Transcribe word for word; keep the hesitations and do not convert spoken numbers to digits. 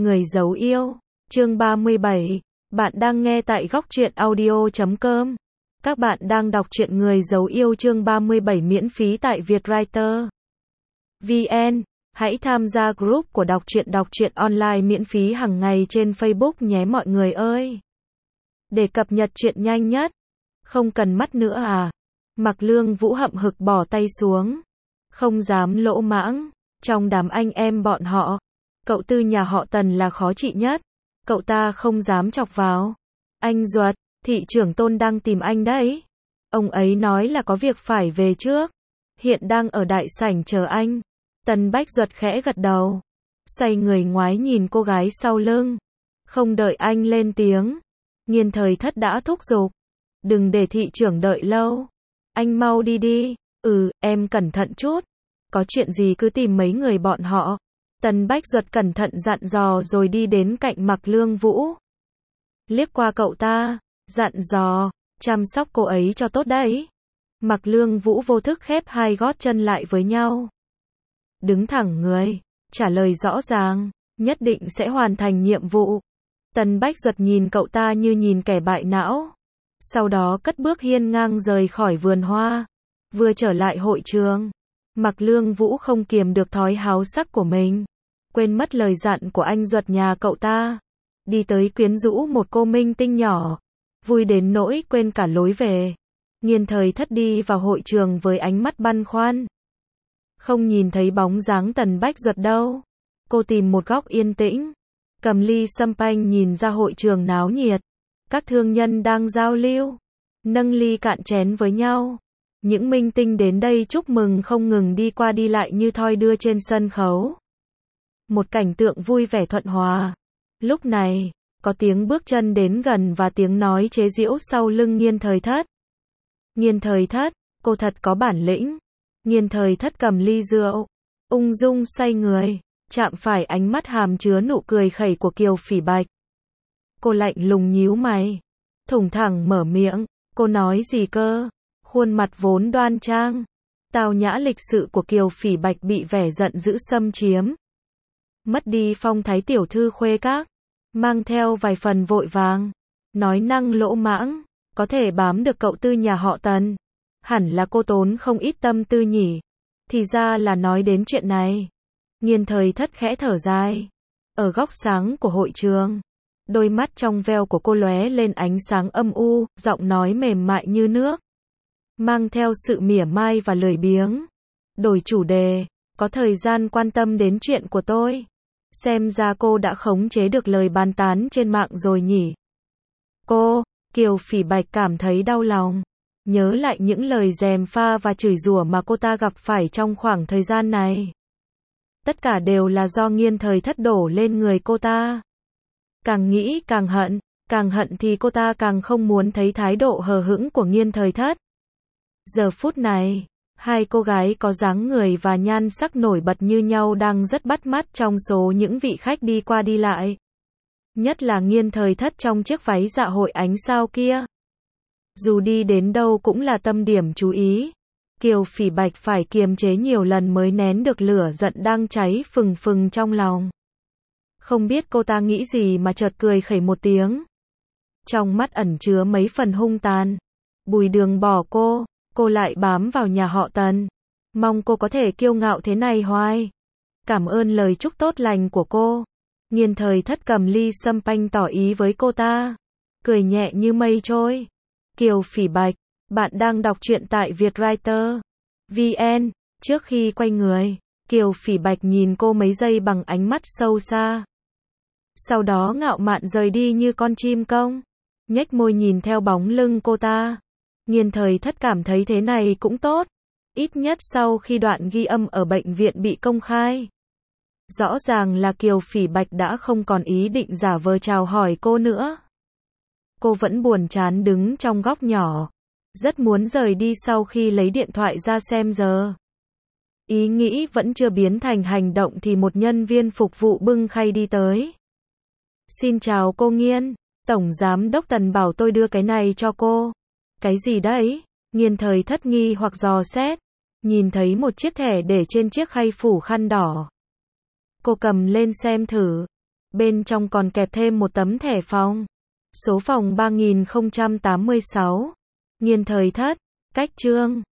Người giấu yêu, chương ba mươi bảy. Bạn đang nghe tại góc truyện audio chấm com. Các bạn đang đọc truyện Người giấu yêu chương ba mươi bảy miễn phí tại Vietwriter vê en. Hãy tham gia group của đọc truyện đọc truyện online miễn phí hàng ngày trên Facebook nhé mọi người ơi. Để cập nhật truyện nhanh nhất. Không cần mắt nữa à? Mạc Lương Vũ hậm hực bỏ tay xuống. Không dám lỗ mãng. Trong đám anh em bọn họ, cậu Tư nhà họ Tần là khó trị nhất. Cậu ta không dám chọc vào. Anh Duật, thị trưởng Tôn đang tìm anh đấy. Ông ấy nói là có việc phải về trước. Hiện đang ở đại sảnh chờ anh. Tần Bách Duật khẽ gật đầu. Xoay người ngoái nhìn cô gái sau lưng. Không đợi anh lên tiếng. Nghiên Thời Thất đã thúc giục. Đừng để thị trưởng đợi lâu. Anh mau đi đi. Ừ, em cẩn thận chút. Có chuyện gì cứ tìm mấy người bọn họ. Tần Bách Duật cẩn thận dặn dò rồi đi đến cạnh Mạc Lương Vũ. Liếc qua cậu ta, dặn dò, chăm sóc cô ấy cho tốt đấy. Mạc Lương Vũ vô thức khép hai gót chân lại với nhau. Đứng thẳng người, trả lời rõ ràng, nhất định sẽ hoàn thành nhiệm vụ. Tần Bách Duật nhìn cậu ta như nhìn kẻ bại não. Sau đó cất bước hiên ngang rời khỏi vườn hoa. Vừa trở lại hội trường, Mạc Lương Vũ không kiềm được thói háo sắc của mình. Quên mất lời dặn của anh Duật nhà cậu ta. Đi tới quyến rũ một cô minh tinh nhỏ. Vui đến nỗi quên cả lối về. Nghiên Thời Thất đi vào hội trường với ánh mắt băn khoăn. Không nhìn thấy bóng dáng Tần Bách Duật đâu. Cô tìm một góc yên tĩnh. Cầm ly champagne nhìn ra hội trường náo nhiệt. Các thương nhân đang giao lưu. Nâng ly cạn chén với nhau. Những minh tinh đến đây chúc mừng không ngừng đi qua đi lại như thoi đưa trên sân khấu. Một cảnh tượng vui vẻ thuận hòa. Lúc này, có tiếng bước chân đến gần và tiếng nói chế giễu sau lưng Nghiên Thời Thất. Nghiên Thời Thất, cô thật có bản lĩnh. Nghiên Thời Thất cầm ly rượu, ung dung xoay người, chạm phải ánh mắt hàm chứa nụ cười khẩy của Kiều Phỉ Bạch. Cô lạnh lùng nhíu mày, thủng thẳng mở miệng, cô nói gì cơ? Khuôn mặt vốn đoan trang, tao nhã lịch sự của Kiều Phỉ Bạch bị vẻ giận dữ xâm chiếm. Mất đi phong thái tiểu thư khuê các, mang theo vài phần vội vàng, nói năng lỗ mãng, có thể bám được cậu Tư nhà họ Tần. Hẳn là cô tốn không ít tâm tư nhỉ. Thì ra là nói đến chuyện này. Nghiên Thời Thất khẽ thở dài. Ở góc sáng của hội trường, đôi mắt trong veo của cô lóe lên ánh sáng âm u, giọng nói mềm mại như nước, mang theo sự mỉa mai và lười biếng. Đổi chủ đề, có thời gian quan tâm đến chuyện của tôi. Xem ra cô đã khống chế được lời bàn tán trên mạng rồi nhỉ. Cô, Kiều Phỉ Bạch cảm thấy đau lòng. Nhớ lại những lời gièm pha và chửi rủa mà cô ta gặp phải trong khoảng thời gian này. Tất cả đều là do Nghiên Thời Thất đổ lên người cô ta. Càng nghĩ càng hận, càng hận thì cô ta càng không muốn thấy thái độ hờ hững của Nghiên Thời Thất. Giờ phút này, hai cô gái có dáng người và nhan sắc nổi bật như nhau đang rất bắt mắt trong số những vị khách đi qua đi lại. Nhất là Nghiên Thời Thất trong chiếc váy dạ hội ánh sao kia. Dù đi đến đâu cũng là tâm điểm chú ý. Kiều Phỉ Bạch phải kiềm chế nhiều lần mới nén được lửa giận đang cháy phừng phừng trong lòng. Không biết cô ta nghĩ gì mà chợt cười khẩy một tiếng. Trong mắt ẩn chứa mấy phần hung tàn. Bùi Đường bỏ cô, cô lại bám vào nhà họ Tần. Mong cô có thể kiêu ngạo thế này hoài. Cảm ơn lời chúc tốt lành của cô. Nghiên Thời Thất cầm ly champagne tỏ ý với cô ta. Cười nhẹ như mây trôi. Kiều Phỉ Bạch, bạn đang đọc truyện tại Vietwriter vê en. Trước khi quay người, Kiều Phỉ Bạch nhìn cô mấy giây bằng ánh mắt sâu xa. Sau đó ngạo mạn rời đi như con chim công. Nhếch môi nhìn theo bóng lưng cô ta. Nghiên Thời Thất cảm thấy thế này cũng tốt. Ít nhất sau khi đoạn ghi âm ở bệnh viện bị công khai. Rõ ràng là Kiều Phỉ Bạch đã không còn ý định giả vờ chào hỏi cô nữa. Cô vẫn buồn chán đứng trong góc nhỏ. Rất muốn rời đi sau khi lấy điện thoại ra xem giờ. Ý nghĩ vẫn chưa biến thành hành động thì một nhân viên phục vụ bưng khay đi tới. Xin chào cô Nghiên, Tổng Giám đốc Tần bảo tôi đưa cái này cho cô. Cái gì đấy? Nghiên Thời Thất nghi hoặc dò xét. Nhìn thấy một chiếc thẻ để trên chiếc khay phủ khăn đỏ. Cô cầm lên xem thử. Bên trong còn kèm thêm một tấm thẻ phòng. Số phòng ba nghìn không trăm tám mươi sáu. Nghiên thời thất. Cách chương